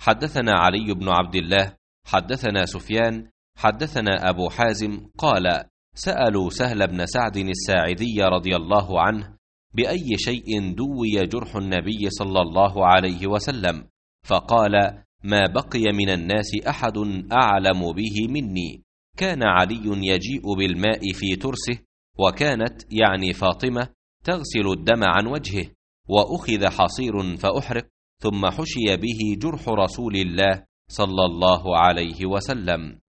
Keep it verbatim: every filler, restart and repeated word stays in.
حدثنا علي بن عبد الله حدثنا سفيان حدثنا أبو حازم قال: سألوا سهل بن سعد الساعدي رضي الله عنه بأي شيء دوي جرح النبي صلى الله عليه وسلم، فقال: ما بقي من الناس أحد أعلم به مني. كان علي يجيء بالماء في ترسه، وكانت يعني فاطمة تغسل الدم عن وجهه، وأخذ حصير فأحرق، ثم حشي به جرح رسول الله صلى الله عليه وسلم.